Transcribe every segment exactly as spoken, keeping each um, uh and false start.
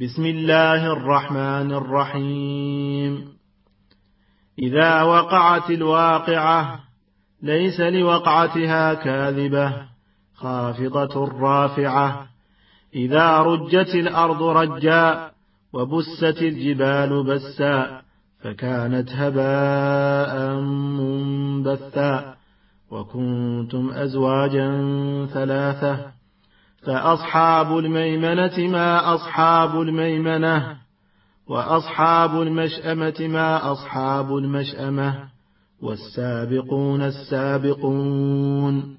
بسم الله الرحمن الرحيم. إذا وقعت الواقعة ليس لوقعتها كاذبة خافضة رافعة. إذا رجت الأرض رجا وبست الجبال بسا فكانت هباء منبثا وكنتم أزواجا ثلاثة. فأصحاب الميمنة ما أصحاب الميمنة وأصحاب المشأمة ما أصحاب المشأمة والسابقون السابقون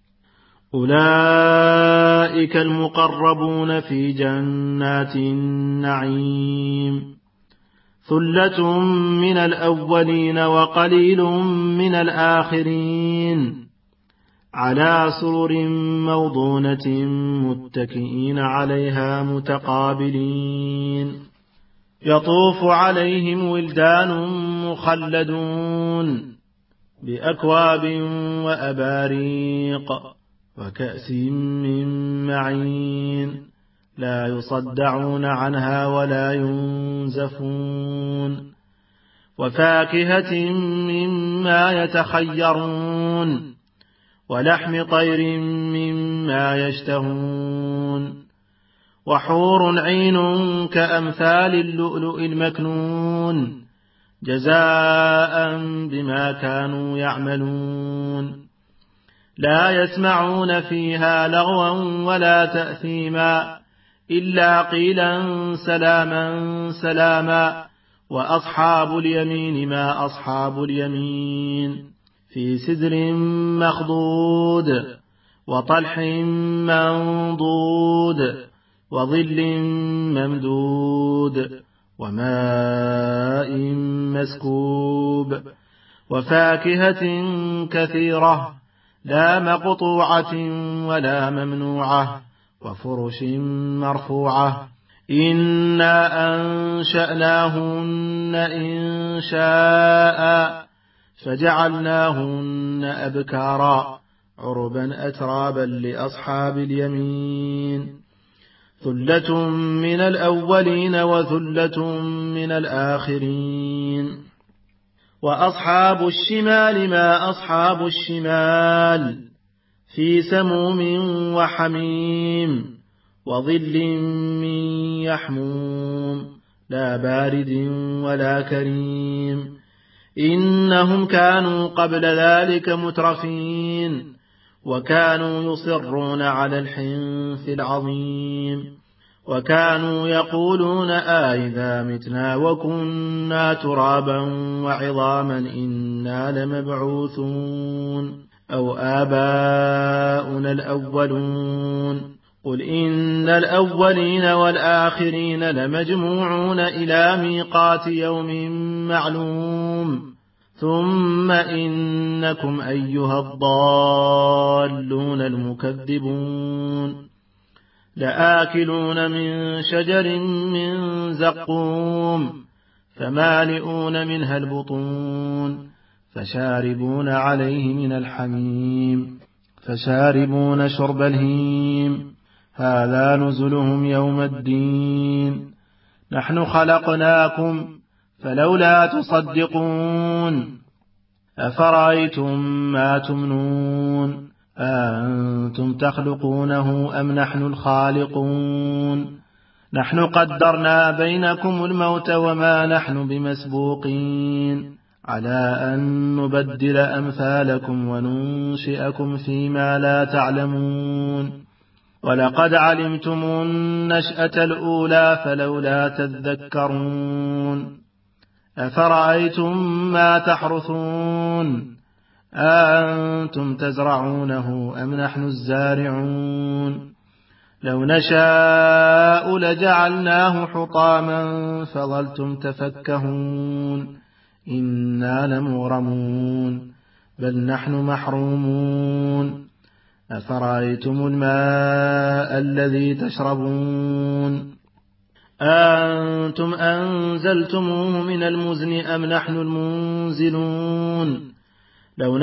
أولئك المقربون في جنات النعيم. ثلة من الأولين وقليل من الآخرين على سرر موضونة متكئين عليها متقابلين يطوف عليهم ولدان مخلدون بأكواب وأباريق وكأس من معين لا يصدعون عنها ولا ينزفون وفاكهة مما يتخيرون ولحم طير مما يشتهون وحور عين كأمثال اللؤلؤ المكنون جزاء بما كانوا يعملون. لا يسمعون فيها لغوا ولا تأثيما إلا قيلا سلاما سلاما. وأصحاب اليمين ما أصحاب اليمين في سدر مخضود وطلح منضود وظل ممدود وماء مسكوب وفاكهة كثيرة لا مقطوعة ولا ممنوعة وفرش مرفوعة. إنا أنشأناهن إنشاء فجعلناهن أبكارا عربا أترابا لأصحاب اليمين. ثلة من الأولين وثلة من الآخرين. وأصحاب الشمال ما أصحاب الشمال في سموم وحميم وظل من يحموم لا بارد ولا كريم. إنهم كانوا قبل ذلك مترفين وكانوا يصرون على الحنث العظيم وكانوا يقولون آئذا متنا وكنا ترابا وعظاما إنا لمبعوثون أو آباؤنا الأولون. قل إن الأولين والآخرين لمجموعون إلى ميقات يوم معلوم ثم إنكم أيها الضالون المكذبون لآكلون من شجر من زقوم فمالئون منها البطون فشاربون عليه من الحميم فشاربون شرب الهيم هذا نزلهم يوم الدين. نحن خلقناكم فلولا تصدقون. أفرأيتم ما تمنون أنتم تخلقونه أم نحن الخالقون. نحن قدرنا بينكم الموت وما نحن بمسبوقين على أن نبدل أمثالكم وننشئكم فيما لا تعلمون. ولقد علمتم النشأة الأولى فلولا تذكرون. أفرأيتم ما تحرثون أأنتم تزرعونه أم نحن الزارعون. لو نشاء لجعلناه حطاما فظلتم تفكهون إنا لمغرمون بل نحن محرومون. أفرأيتم الماء الذي تشربون أأنتم أنزلتموه من المزن أم نحن المنزلون. لو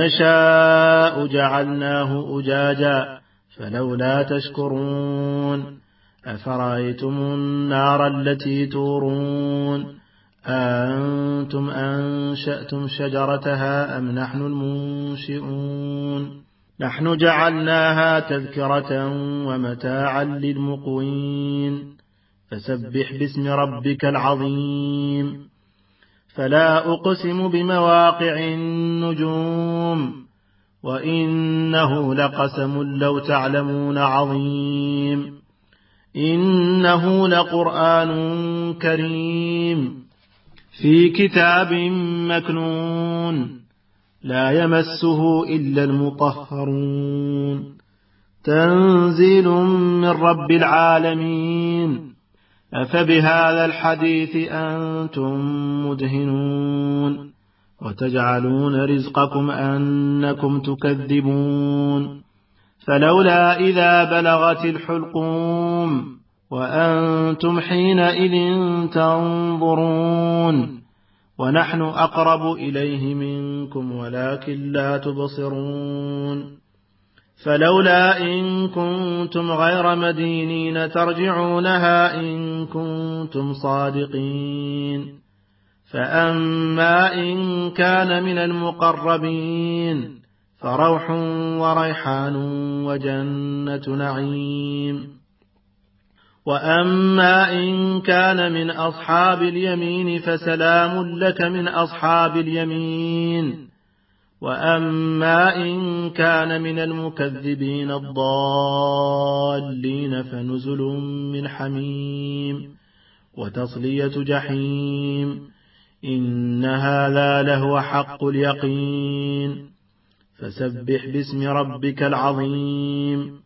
نشاء جعلناه أجاجا فلولا تشكرون أفرأيتم النار التي تورون أأنتم أنشأتم شجرتها أم نحن المنشئون نحن جعلناها تذكرة ومتاعا للمقوين فسبح باسم ربك العظيم فلا أقسم بمواقع النجوم وإنه لقسم لو تعلمون عظيم إنه لقرآن كريم في كتاب مكنون لا يمسه إلا المطهرون تنزيل من رب العالمين أفبهذا الحديث أنتم مدهنون وتجعلون رزقكم أنكم تكذبون فلولا إذا بلغت الحلقوم وأنتم حينئذ تنظرون ونحن أقرب إليه منكم ولكن لا تبصرون فلولا إن كنتم غير مدينين ترجعونها إن كنتم صادقين فأما إن كان من المقربين فروح وريحان وجنة نعيم وأما إن كان من أصحاب اليمين فسلام لك من أصحاب اليمين وأما إن كان من المكذبين الضالين فنزل من حميم وتصلية جحيم إن هذا لهو حق اليقين فسبح باسم ربك العظيم